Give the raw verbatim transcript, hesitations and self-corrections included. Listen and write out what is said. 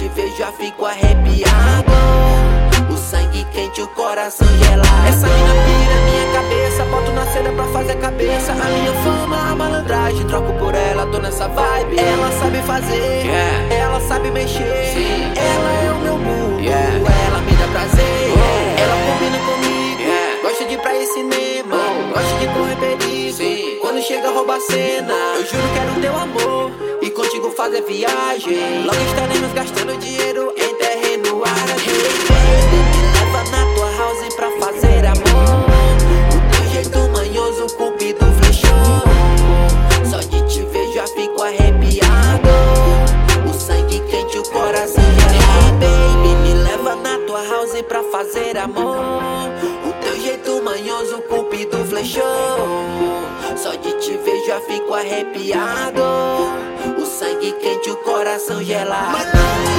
vejo já fico arrepiado. O sangue quente, o coração gelado. Essa mina pira minha cabeça, boto na cena pra fazer a cabeça. A minha fama, a malandragem, troco por ela, tô nessa vibe. Ela sabe fazer, yeah. Ela sabe mexer, sim. Ela é o meu mundo, yeah. Ela me dá prazer, oh. Ela combina comigo, yeah. Gosta de ir pra ir cinema, oh. Gosta de correr perigo, sim. Quando chega rouba a cena, eu juro quero teu amor e contigo fazer viagem. Logo estaremos gastando dinheiro em terreno árabe. Me leva na tua house pra fazer amor. O teu jeito manhoso, o cupido flechou. Só de te ver já fico arrepiado. O sangue quente, o coração gelado. Baby, me leva na tua house pra fazer amor. O teu jeito manhoso, o cupido flechou. Só de te ver já fico arrepiado. O sangue quente, o coração gelado.